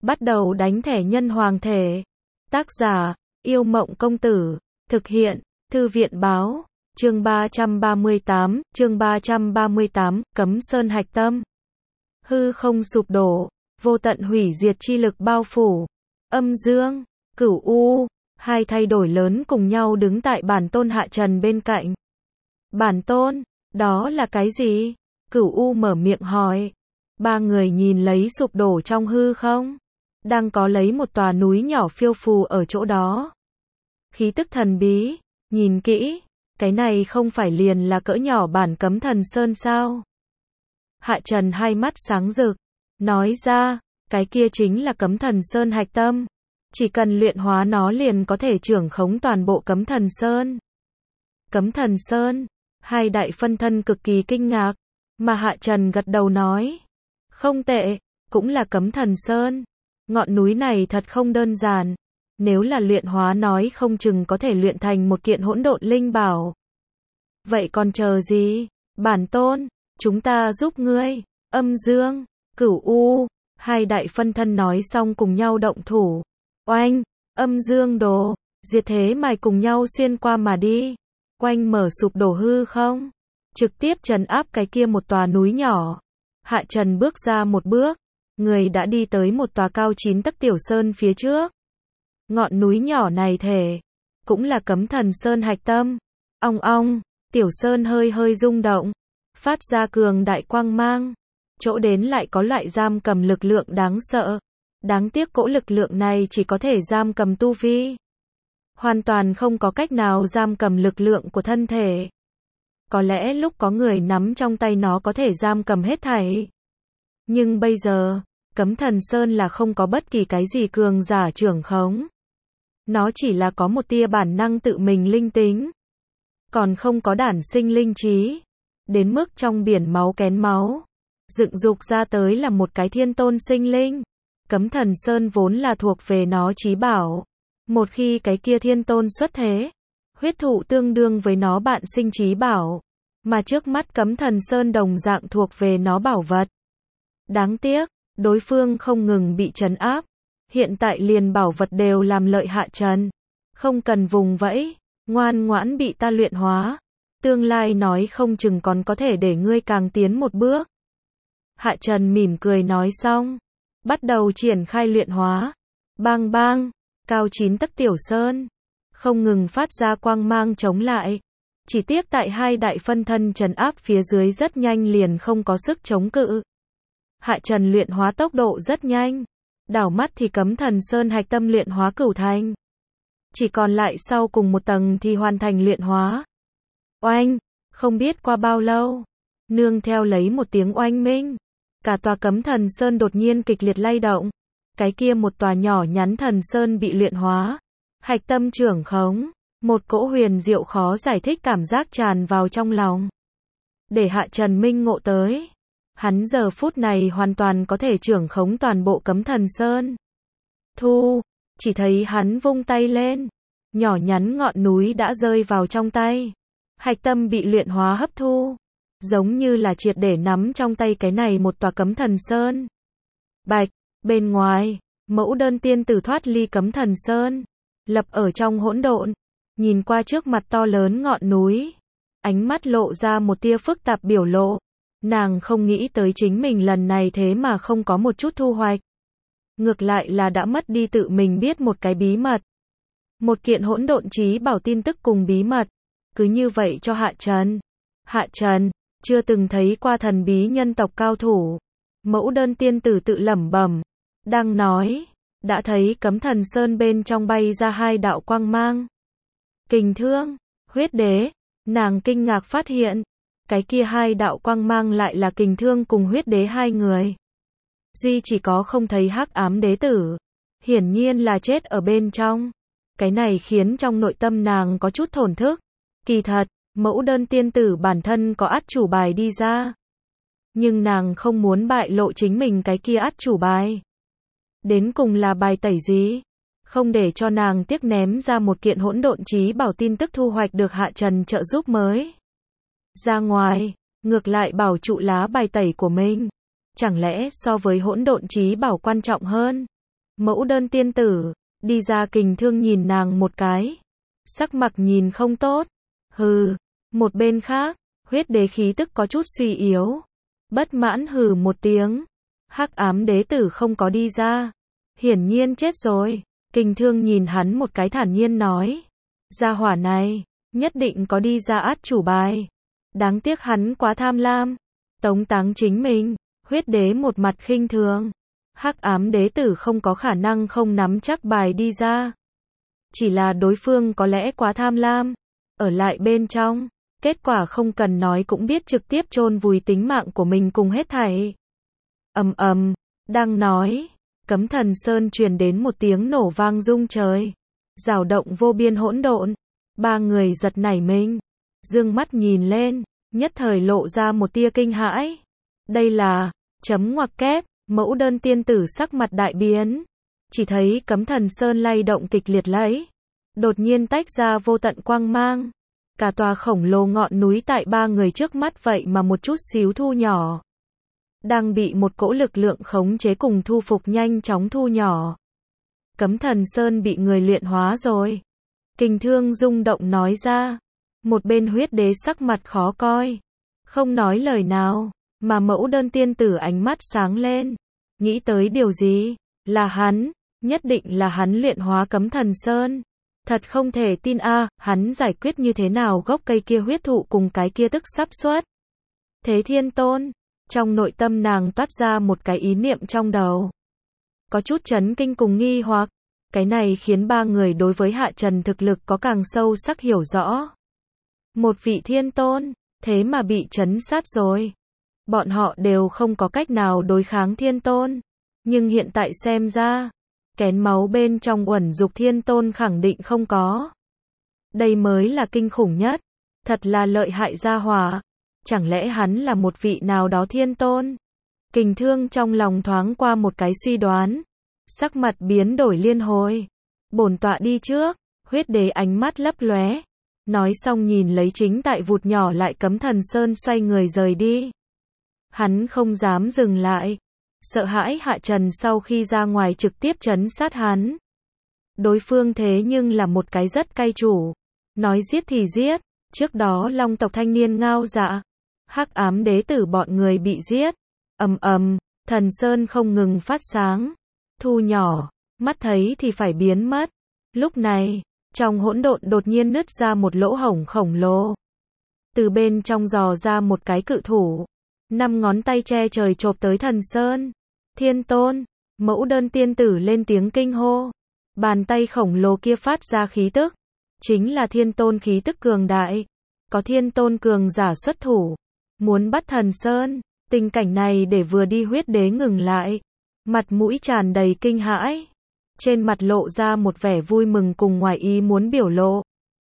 Bắt đầu đánh thẻ nhân hoàng thể. Tác giả, Yêu Mộng Công Tử. Thực hiện, Thư viện Báo. Chương 338, Cấm Sơn Hạch Tâm. Hư không sụp đổ, vô tận hủy diệt chi lực bao phủ. Âm dương, Cửu U, hai thay đổi lớn cùng nhau đứng tại bản tôn Hạ Trần bên cạnh. Bản tôn, đó là cái gì? Cửu U mở miệng hỏi. Ba người nhìn lấy sụp đổ trong hư không. Đang có lấy một tòa núi nhỏ phiêu phù ở chỗ đó. Khí tức thần bí, nhìn kỹ, cái này không phải liền là cỡ nhỏ bản Cấm Thần Sơn sao? Hạ Trần hai mắt sáng rực, nói ra, cái kia chính là Cấm Thần Sơn hạch tâm. Chỉ cần luyện hóa nó liền có thể trưởng khống toàn bộ Cấm Thần Sơn. Cấm Thần Sơn, hai đại phân thân cực kỳ kinh ngạc, mà Hạ Trần gật đầu nói. Không tệ, cũng là Cấm Thần Sơn. Ngọn núi này thật không đơn giản. Nếu là luyện hóa nói không chừng có thể luyện thành một kiện hỗn độn linh bảo. Vậy còn chờ gì? Bản tôn, chúng ta giúp ngươi. Âm dương, Cửu U, hai đại phân thân nói xong cùng nhau động thủ. Oanh, âm dương đồ, diệt thế mài cùng nhau xuyên qua mà đi. Oanh mở sụp đổ hư không? Trực tiếp trấn áp cái kia một tòa núi nhỏ. Hạ Trần bước ra một bước, người đã đi tới một tòa cao 9 tấc tiểu sơn phía trước. Ngọn núi nhỏ này thể, cũng là Cấm Thần Sơn hạch tâm. Ong ong, tiểu sơn hơi hơi rung động, phát ra cường đại quang mang. Chỗ đến lại có loại giam cầm lực lượng đáng sợ. Đáng tiếc cỗ lực lượng này chỉ có thể giam cầm tu vi. Hoàn toàn không có cách nào giam cầm lực lượng của thân thể. Có lẽ lúc có người nắm trong tay nó có thể giam cầm hết thảy. Nhưng bây giờ, Cấm Thần Sơn là không có bất kỳ cái gì cường giả trưởng khống. Nó chỉ là có một tia bản năng tự mình linh tính. Còn không có đản sinh linh trí. Đến mức trong biển máu kén máu. Dựng dục ra tới là một cái thiên tôn sinh linh. Cấm Thần Sơn vốn là thuộc về nó chí bảo. Một khi cái kia thiên tôn xuất thế, huyết thụ tương đương với nó bạn sinh chí bảo. Mà trước mắt Cấm Thần Sơn đồng dạng thuộc về nó bảo vật. Đáng tiếc, đối phương không ngừng bị trấn áp. Hiện tại liền bảo vật đều làm lợi Hạ Trần. Không cần vùng vẫy, ngoan ngoãn bị ta luyện hóa. Tương lai nói không chừng còn có thể để ngươi càng tiến một bước. Hạ Trần mỉm cười nói xong. Bắt đầu triển khai luyện hóa. Bang bang, cao 9 tấc tiểu sơn. Không ngừng phát ra quang mang chống lại. Chỉ tiếc tại hai đại phân thân trấn áp phía dưới rất nhanh liền không có sức chống cự. Hạ Trần luyện hóa tốc độ rất nhanh. Đảo mắt thì Cấm Thần Sơn hạch tâm luyện hóa cửu thành. Chỉ còn lại sau cùng một tầng thì hoàn thành luyện hóa. Oanh, không biết qua bao lâu. Nương theo lấy một tiếng oanh minh. Cả tòa Cấm Thần Sơn đột nhiên kịch liệt lay động. Cái kia một tòa nhỏ nhắn thần sơn bị luyện hóa. Hạch tâm trưởng khống. Một cỗ huyền diệu khó giải thích cảm giác tràn vào trong lòng. Để Hạ Trần minh ngộ tới. Hắn giờ phút này hoàn toàn có thể trưởng khống toàn bộ Cấm Thần Sơn. Thu, chỉ thấy hắn vung tay lên. Nhỏ nhắn ngọn núi đã rơi vào trong tay. Hạch tâm bị luyện hóa hấp thu. Giống như là triệt để nắm trong tay cái này một tòa Cấm Thần Sơn. Bạch, bên ngoài, mẫu đơn tiên tử thoát ly Cấm Thần Sơn. Lập ở trong hỗn độn. Nhìn qua trước mặt to lớn ngọn núi. Ánh mắt lộ ra một tia phức tạp biểu lộ. Nàng không nghĩ tới chính mình lần này thế mà không có một chút thu hoạch. Ngược lại là đã mất đi tự mình biết một cái bí mật. Một kiện hỗn độn chí bảo tin tức cùng bí mật. Cứ như vậy cho Hạ Trần. Hạ Trần, chưa từng thấy qua thần bí nhân tộc cao thủ. Mẫu đơn tiên tử tự lẩm bẩm. Đang nói, đã thấy Cấm Thần Sơn bên trong bay ra hai đạo quang mang. Kình thương, huyết đế, nàng kinh ngạc phát hiện. Cái kia hai đạo quang mang lại là kình thương cùng huyết đế hai người. Duy chỉ có không thấy hắc ám đế tử. Hiển nhiên là chết ở bên trong. Cái này khiến trong nội tâm nàng có chút thổn thức. Kỳ thật, mẫu đơn tiên tử bản thân có át chủ bài đi ra. Nhưng nàng không muốn bại lộ chính mình cái kia át chủ bài. Đến cùng là bài tẩy gì? Không để cho nàng tiếc ném ra một kiện hỗn độn chí bảo tin tức thu hoạch được Hạ Trần trợ giúp mới. Ra ngoài, ngược lại bảo trụ lá bài tẩy của mình. Chẳng lẽ so với hỗn độn chí bảo quan trọng hơn? Mẫu đơn tiên tử, đi ra. Kình Thương nhìn nàng một cái, sắc mặt nhìn không tốt. Hừ, một bên khác, huyết đế khí tức có chút suy yếu, bất mãn hừ một tiếng. Hắc ám đế tử không có đi ra, hiển nhiên chết rồi. Kình Thương nhìn hắn một cái thản nhiên nói, gia hỏa này, nhất định có đi ra át chủ bài. Đáng tiếc hắn quá tham lam, tống táng chính mình. Huyết đế một mặt khinh thường, hắc ám đế tử không có khả năng không nắm chắc bài đi ra. Chỉ là đối phương có lẽ quá tham lam, ở lại bên trong, kết quả không cần nói cũng biết trực tiếp chôn vùi tính mạng của mình cùng hết thảy. Ầm ầm, đang nói, Cấm Thần Sơn truyền đến một tiếng nổ vang rung trời, rào động vô biên hỗn độn. Ba người giật nảy mình, dương mắt nhìn lên, nhất thời lộ ra một tia kinh hãi. Đây là, chấm ngoặc kép, mẫu đơn tiên tử sắc mặt đại biến. Chỉ thấy Cấm Thần Sơn lay động kịch liệt lấy, đột nhiên tách ra vô tận quang mang. Cả tòa khổng lồ ngọn núi tại ba người trước mắt vậy mà một chút xíu thu nhỏ. Đang bị một cỗ lực lượng khống chế cùng thu phục nhanh chóng thu nhỏ. Cấm Thần Sơn bị người luyện hóa rồi. Kình Thương rung động nói ra. Một bên huyết đế sắc mặt khó coi, không nói lời nào, mà mẫu đơn tiên tử ánh mắt sáng lên. Nghĩ tới điều gì? Là hắn, nhất định là hắn luyện hóa Cấm Thần Sơn. Thật không thể tin a, hắn giải quyết như thế nào gốc cây kia huyết thụ cùng cái kia tức sắp xuất thế thiên tôn. Trong nội tâm nàng toát ra một cái ý niệm trong đầu, có chút chấn kinh cùng nghi hoặc. Cái này khiến ba người đối với Hạ Trần thực lực có càng sâu sắc hiểu rõ. Một vị thiên tôn, thế mà bị trấn sát rồi. Bọn họ đều không có cách nào đối kháng thiên tôn. Nhưng hiện tại xem ra, kén máu bên trong uẩn dục thiên tôn khẳng định không có. Đây mới là kinh khủng nhất. Thật là lợi hại gia hỏa. Chẳng lẽ hắn là một vị nào đó thiên tôn? Kình Thương trong lòng thoáng qua một cái suy đoán. Sắc mặt biến đổi liên hồi. Bổn tọa đi trước. Huyết đế ánh mắt lấp lóe. Nói xong nhìn lấy chính tại vụt nhỏ lại Cấm Thần Sơn xoay người rời đi. Hắn không dám dừng lại. Sợ hãi Hạ Trần sau khi ra ngoài trực tiếp trấn sát hắn. Đối phương thế nhưng là một cái rất cay chủ. Nói giết thì giết. Trước đó Long tộc thanh niên ngao dạ, hắc ám đế tử bọn người bị giết. Ầm ầm, Thần Sơn không ngừng phát sáng, thu nhỏ, mắt thấy thì phải biến mất. Lúc này, trong hỗn độn đột nhiên nứt ra một lỗ hổng khổng lồ. Từ bên trong dò ra một cái cự thủ, 5 ngón tay che trời chộp tới Thần Sơn. Thiên tôn, mẫu đơn tiên tử lên tiếng kinh hô. Bàn tay khổng lồ kia phát ra khí tức, chính là thiên tôn khí tức cường đại. Có thiên tôn cường giả xuất thủ, muốn bắt Thần Sơn. Tình cảnh này để vừa đi huyết đế ngừng lại, mặt mũi tràn đầy kinh hãi, trên mặt lộ ra một vẻ vui mừng cùng ngoài ý muốn biểu lộ.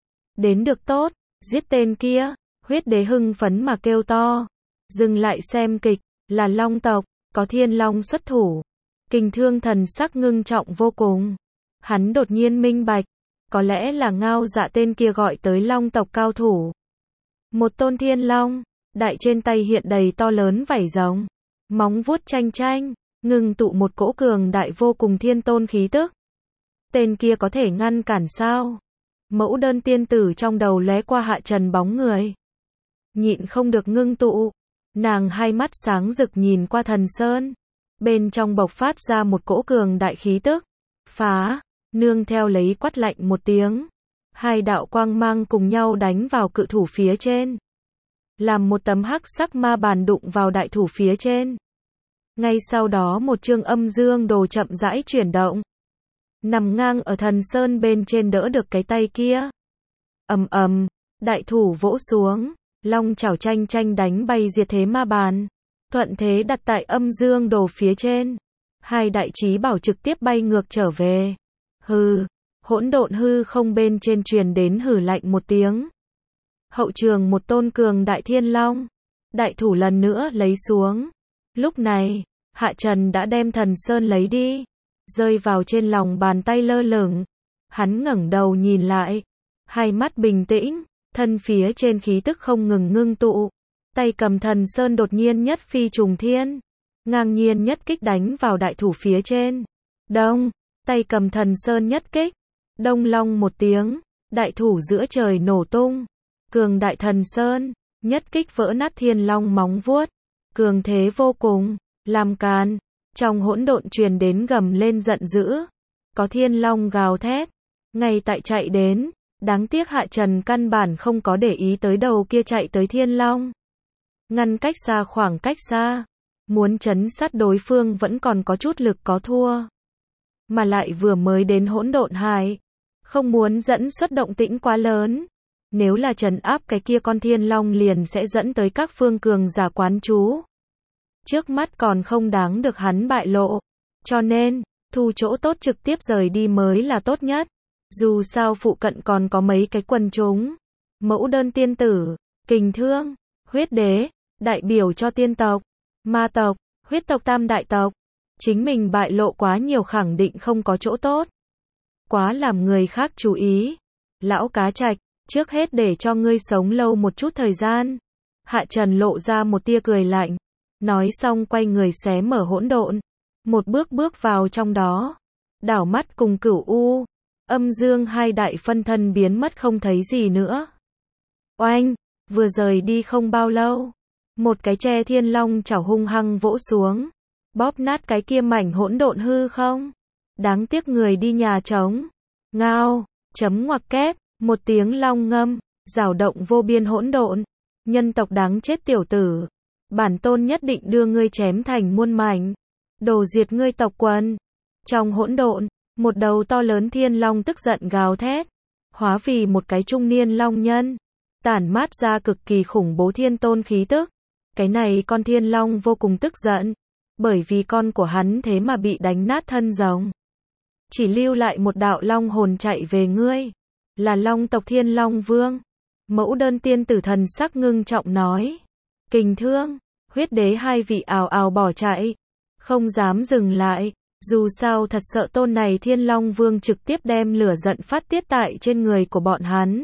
Đến được tốt, giết tên kia. Huyết đế hưng phấn mà kêu to. Dừng lại xem kịch, là Long tộc, có thiên long xuất thủ. Kình Thương thần sắc ngưng trọng vô cùng. Hắn đột nhiên minh bạch, có lẽ là ngao dạ tên kia gọi tới Long tộc cao thủ. Một tôn thiên long, đại trên tay hiện đầy to lớn vảy rồng, móng vuốt chanh chanh, ngưng tụ một cỗ cường đại vô cùng thiên tôn khí tức. Tên kia có thể ngăn cản sao? Mẫu đơn tiên tử trong đầu lóe qua Hạ Trần bóng người. Nhịn không được ngưng tụ, nàng hai mắt sáng rực nhìn qua Thần Sơn. Bên trong bộc phát ra một cỗ cường đại khí tức. Phá, nương theo lấy quát lạnh một tiếng. Hai đạo quang mang cùng nhau đánh vào cự thủ phía trên. Làm một tấm hắc sắc ma bàn đụng vào đại thủ phía trên. Ngay sau đó một chương âm dương đồ chậm rãi chuyển động. Nằm ngang ở Thần Sơn bên trên đỡ được cái tay kia. Ầm ầm, đại thủ vỗ xuống, long chảo chanh chanh đánh bay diệt thế ma bàn. Thuận thế đặt tại âm dương đồ phía trên. Hai đại chí bảo trực tiếp bay ngược trở về. Hừ, hỗn độn hư không bên trên truyền đến hừ lạnh một tiếng. Hậu trường một tôn cường đại thiên long. Đại thủ lần nữa lấy xuống. Lúc này, Hạ Trần đã đem Thần Sơn lấy đi, rơi vào trên lòng bàn tay lơ lửng. Hắn ngẩng đầu nhìn lại, hai mắt bình tĩnh, thân phía trên khí tức không ngừng ngưng tụ. Tay cầm Thần Sơn đột nhiên nhất phi trùng thiên, ngang nhiên nhất kích đánh vào đại thủ phía trên. Đông, tay cầm thần sơn nhất kích, đông long một tiếng, đại thủ giữa trời nổ tung, cường đại thần sơn, nhất kích vỡ nát thiên long móng vuốt, cường thế vô cùng, làm càn, trong hỗn độn truyền đến gầm lên giận dữ, có thiên long gào thét, ngay tại chạy đến, đáng tiếc Hạ Trần căn bản không có để ý tới đầu kia chạy tới thiên long, ngăn cách xa khoảng cách xa, muốn trấn sát đối phương vẫn còn có chút lực có thua, mà lại vừa mới đến hỗn độn hải, không muốn dẫn xuất động tĩnh quá lớn. Nếu là trấn áp cái kia con thiên long liền sẽ dẫn tới các phương cường giả quán trú. Trước mắt còn không đáng được hắn bại lộ. Cho nên, thu chỗ tốt trực tiếp rời đi mới là tốt nhất. Dù sao phụ cận còn có mấy cái quần chúng. Mẫu đơn tiên tử, kình thương, huyết đế, đại biểu cho tiên tộc, ma tộc, huyết tộc tam đại tộc. Chính mình bại lộ quá nhiều khẳng định không có chỗ tốt. Quá làm người khác chú ý. Lão cá trạch, trước hết để cho ngươi sống lâu một chút thời gian. Hạ Trần lộ ra một tia cười lạnh. Nói xong quay người xé mở hỗn độn. Một bước bước vào trong đó. Đảo mắt cùng Cửu U, Âm Dương hai đại phân thân biến mất không thấy gì nữa. Oanh, vừa rời đi không bao lâu. Một cái tre thiên long chảo hung hăng vỗ xuống. Bóp nát cái kia mảnh hỗn độn hư không. Đáng tiếc người đi nhà trống. Ngao, chấm ngoặc kép. Một tiếng long ngâm, rào động vô biên hỗn độn. Nhân tộc đáng chết tiểu tử. Bản tôn nhất định đưa ngươi chém thành muôn mảnh. Đồ diệt ngươi tộc quần. Trong hỗn độn, một đầu to lớn thiên long tức giận gào thét. Hóa vì một cái trung niên long nhân. Tản mát ra cực kỳ khủng bố thiên tôn khí tức. Cái này con thiên long vô cùng tức giận. Bởi vì con của hắn thế mà bị đánh nát thân rồng. Chỉ lưu lại một đạo long hồn chạy về ngươi. Là long tộc thiên long vương. Mẫu đơn tiên tử thần sắc ngưng trọng nói. Kình thương, huyết đế hai vị ào ào bỏ chạy. Không dám dừng lại. Dù sao thật sợ tôn này thiên long vương trực tiếp đem lửa giận phát tiết tại trên người của bọn hắn.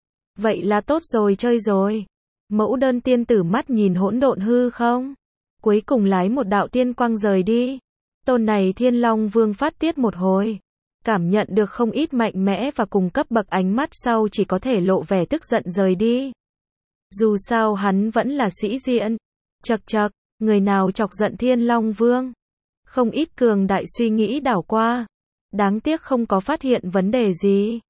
Vậy là tốt rồi chơi rồi. Mẫu đơn tiên tử mắt nhìn hỗn độn hư không. Cuối cùng lái một đạo tiên quang rời đi. Tôn này thiên long vương phát tiết một hồi. Cảm nhận được không ít mạnh mẽ và cùng cấp bậc ánh mắt sau chỉ có thể lộ vẻ tức giận rời đi. Dù sao hắn vẫn là sĩ diện. Chậc chậc, người nào chọc giận thiên long vương. Không ít cường đại suy nghĩ đảo qua. Đáng tiếc không có phát hiện vấn đề gì.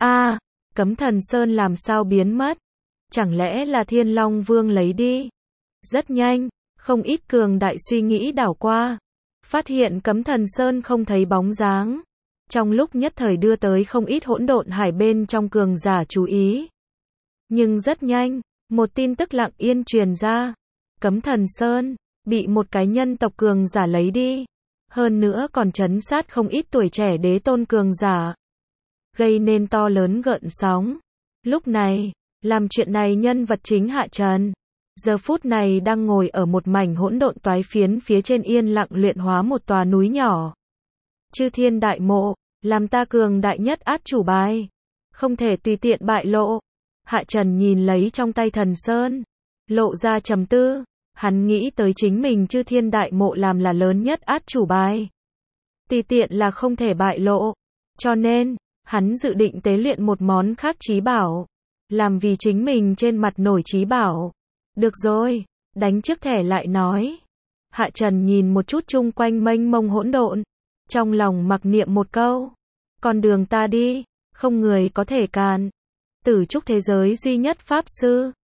Cấm thần sơn làm sao biến mất? Chẳng lẽ là thiên long vương lấy đi? Rất nhanh, không ít cường đại suy nghĩ đảo qua. Phát hiện cấm thần sơn không thấy bóng dáng. Trong lúc nhất thời đưa tới không ít hỗn độn hải bên trong cường giả chú ý. Nhưng rất nhanh, một tin tức lặng yên truyền ra. Cấm thần sơn, bị một cái nhân tộc cường giả lấy đi. Hơn nữa còn trấn sát không ít tuổi trẻ đế tôn cường giả. Gây nên to lớn gợn sóng. Lúc này, làm chuyện này nhân vật chính Hạ Trần. Giờ phút này đang ngồi ở một mảnh hỗn độn toái phiến phía trên yên lặng luyện hóa một tòa núi nhỏ. Chư thiên đại mộ, làm ta cường đại nhất át chủ bài. Không thể tùy tiện bại lộ. Hạ Trần nhìn lấy trong tay thần sơn. Lộ ra trầm tư. Hắn nghĩ tới chính mình chư thiên đại mộ làm là lớn nhất át chủ bài. Tùy tiện là không thể bại lộ. Cho nên, hắn dự định tế luyện một món khác chí bảo. Làm vì chính mình trên mặt nổi chí bảo. Được rồi, đánh trước thẻ lại nói. Hạ Trần nhìn một chút chung quanh mênh mông hỗn độn. Trong lòng mặc niệm một câu. Con đường ta đi, không người có thể cản. Tử trúc thế giới duy nhất pháp sư.